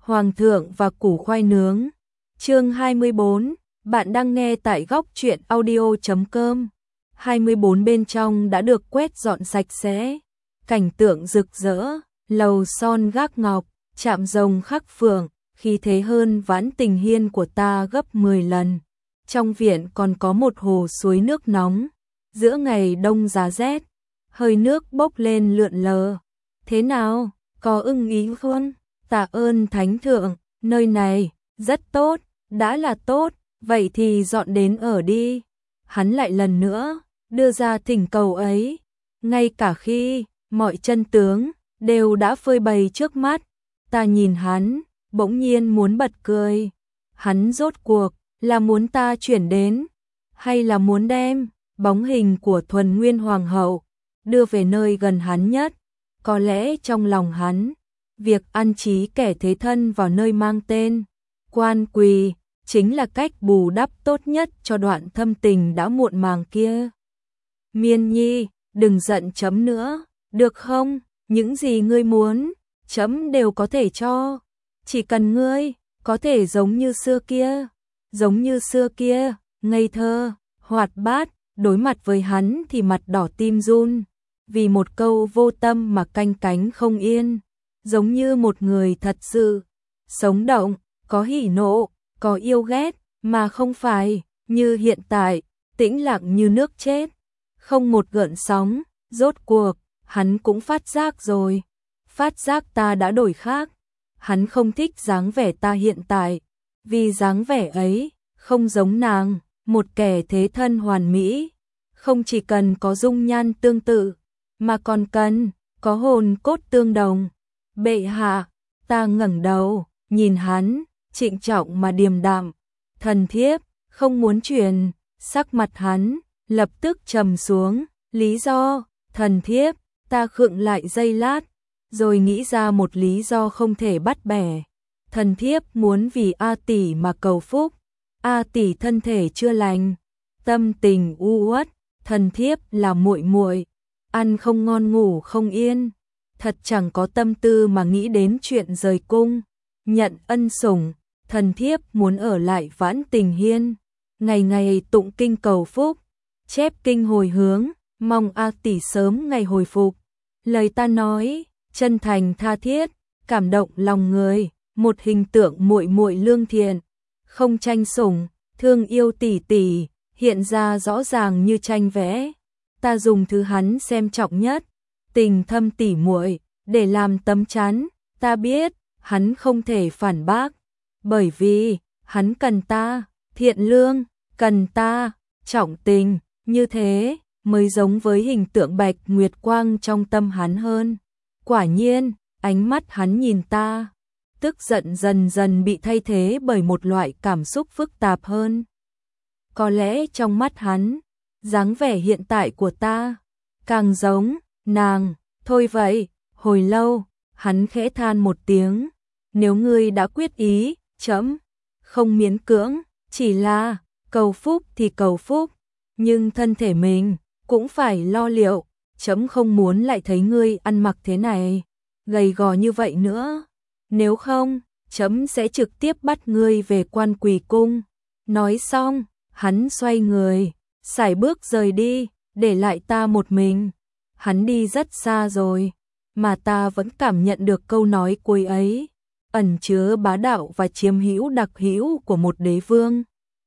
Hoàng thượng và củ khoai nướng. Chương 24, bạn đang nghe tại góc truyện audio.com. 24 bên trong đã được quét dọn sạch sẽ, cảnh tượng rực rỡ, lầu son gác ngọc, chạm rồng khắc phượng, khí thế hơn Vãn Tình Hiên của ta gấp 10 lần. Trong viện còn có một hồ suối nước nóng, giữa ngày đông giá rét, hơi nước bốc lên lượn lờ. Thế nào, có ưng ý không? Tạ ơn thánh thượng, nơi này rất tốt, đã là tốt, vậy thì dọn đến ở đi. Hắn lại lần nữa đưa ra thỉnh cầu ấy, ngay cả khi mọi chân tướng đều đã phơi bày trước mắt. Ta nhìn hắn, bỗng nhiên muốn bật cười. Hắn rốt cuộc là muốn ta chuyển đến, hay là muốn đem bóng hình của thuần nguyên hoàng hậu đưa về nơi gần hắn nhất? Có lẽ trong lòng hắn, việc an trí kẻ thế thân vào nơi mang tên Quan Quỳ chính là cách bù đắp tốt nhất cho đoạn thâm tình đã muộn màng kia. Miên Nhi, đừng giận chấm nữa, được không? Những gì ngươi muốn, chấm đều có thể cho. Chỉ cần ngươi có thể giống như xưa kia, ngây thơ, hoạt bát, đối mặt với hắn thì mặt đỏ tim run, vì một câu vô tâm mà canh cánh không yên, giống như một người thật sự sống động, có hỉ nộ, có yêu ghét, mà không phải như hiện tại, tĩnh lặng như nước chết, không một gợn sóng. Rốt cuộc, hắn cũng phát giác rồi, phát giác ta đã đổi khác. Hắn không thích dáng vẻ ta hiện tại, vì dáng vẻ ấy không giống nàng, một kẻ thế thân hoàn mỹ, không chỉ cần có dung nhan tương tự, mà còn cần có hồn cốt tương đồng. Bệ hạ, ta ngẩng đầu, nhìn hắn, trịnh trọng mà điềm đạm. Thần thiếp không muốn truyền. Sắc mặt hắn lập tức trầm xuống. Lý do? Thần thiếp, ta khựng lại giây lát, rồi nghĩ ra một lý do không thể bắt bẻ. Thần thiếp muốn vì A tỷ mà cầu phúc. A tỷ thân thể chưa lành, tâm tình u uất, thần thiếp là muội muội, ăn không ngon ngủ không yên, thật chẳng có tâm tư mà nghĩ đến chuyện rời cung, nhận ân sủng. Thần thiếp muốn ở lại Vãn Tình Hiên, ngày ngày tụng kinh cầu phúc, chép kinh hồi hướng, mong A tỷ sớm ngày hồi phục. Lời ta nói chân thành tha thiết, cảm động lòng người, một hình tượng muội muội lương thiện, không tranh sủng, thương yêu tỷ tỷ, hiện ra rõ ràng như tranh vẽ. Ta dùng thứ hắn xem trọng nhất, tình thâm tỉ muội, để làm tấm chắn. Ta biết hắn không thể phản bác, bởi vì hắn cần ta thiện lương, cần ta trọng tình, như thế mới giống với hình tượng Bạch Nguyệt Quang trong tâm hắn hơn. Quả nhiên, ánh mắt hắn nhìn ta, tức giận dần dần bị thay thế bởi một loại cảm xúc phức tạp hơn. Có lẽ trong mắt hắn, dáng vẻ hiện tại của ta càng giống nàng. Thôi vậy, hồi lâu, hắn khẽ than một tiếng. Nếu ngươi đã quyết ý, chấm không miễn cưỡng, chỉ là cầu phúc thì cầu phúc, nhưng thân thể mình cũng phải lo liệu. Chấm không muốn lại thấy ngươi ăn mặc thế này, gầy gò như vậy nữa. Nếu không, chấm sẽ trực tiếp bắt ngươi về Quan Quỳ cung. Nói xong, hắn xoay người, sải bước rời đi, để lại ta một mình. Hắn đi rất xa rồi, mà ta vẫn cảm nhận được câu nói cuối ấy ẩn chứa bá đạo và chiếm hữu đặc hữu của một đế vương.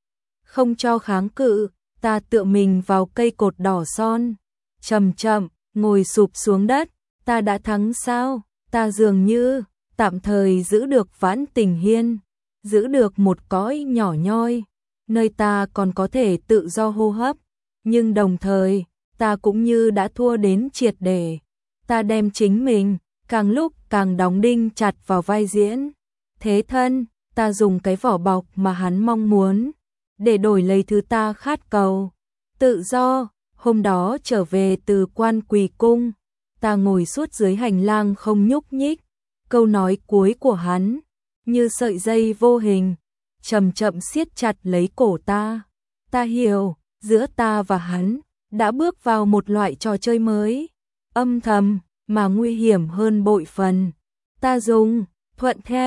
Không cho kháng cự, ta tựa mình vào cây cột đỏ son, chậm chậm ngồi sụp xuống đất. Ta đã thắng sao? Ta dường như tạm thời giữ được Vãn Tình Hiên, giữ được một cõi nhỏ nhoi, nơi ta còn có thể tự do hô hấp, nhưng đồng thời, ta cũng như đã thua đến triệt để. Ta đem chính mình càng lúc càng đóng đinh chặt vào vai diễn thế thân. Ta dùng cái vỏ bọc mà hắn mong muốn để đổi lấy thứ ta khát cầu, tự do. Hôm đó trở về từ Quan Quỳ cung, ta ngồi suốt dưới hành lang không nhúc nhích. Câu nói cuối của hắn như sợi dây vô hình chậm chậm siết chặt lấy cổ ta. Ta hiểu, giữa ta và hắn đã bước vào một loại trò chơi mới, âm thầm mà nguy hiểm hơn bội phần. Ta dùng thuận theo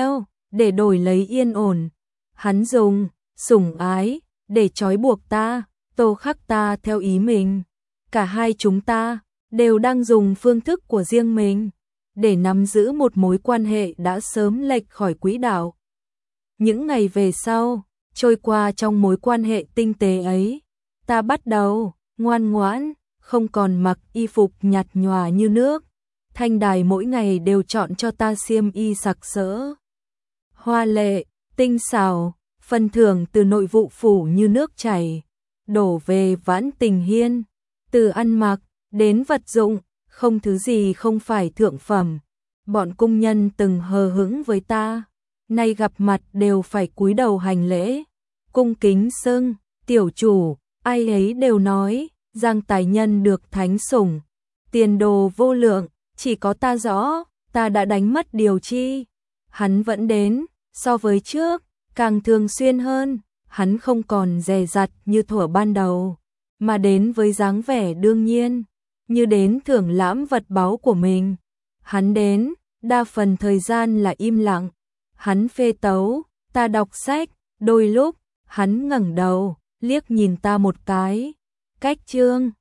để đổi lấy yên ổn. Hắn dùng sủng ái để trói buộc ta, tô khắc ta theo ý mình. Cả hai chúng ta đều đang dùng phương thức của riêng mình để nắm giữ một mối quan hệ đã sớm lệch khỏi quỹ đạo. Những ngày về sau, trôi qua trong mối quan hệ tinh tế ấy, ta bắt đầu ngoan ngoãn, không còn mặc y phục nhạt nhòa như nước. Thanh đài mỗi ngày đều chọn cho ta xiêm y sặc sỡ, hoa lệ, tinh xảo, phần thưởng từ nội vụ phủ như nước chảy, đổ về Vãn Tình Hiên. Từ ăn mặc đến vật dụng, không thứ gì không phải thượng phẩm. Bọn cung nhân từng hờ hững với ta, nay gặp mặt đều phải cúi đầu hành lễ, cung kính xưng tiểu chủ. Ai ấy đều nói Giang tài nhân được thánh sủng, tiền đồ vô lượng. Chỉ có ta rõ, ta đã đánh mất điều chi. Hắn vẫn đến, so với trước, càng thường xuyên hơn. Hắn không còn dè dặt như thuở ban đầu, mà đến với dáng vẻ đương nhiên, như đến thưởng lãm vật báu của mình. Hắn đến, đa phần thời gian là im lặng. Hắn phê tấu, ta đọc sách. Đôi lúc, hắn ngẩng đầu, liếc nhìn ta một cái. Cách chương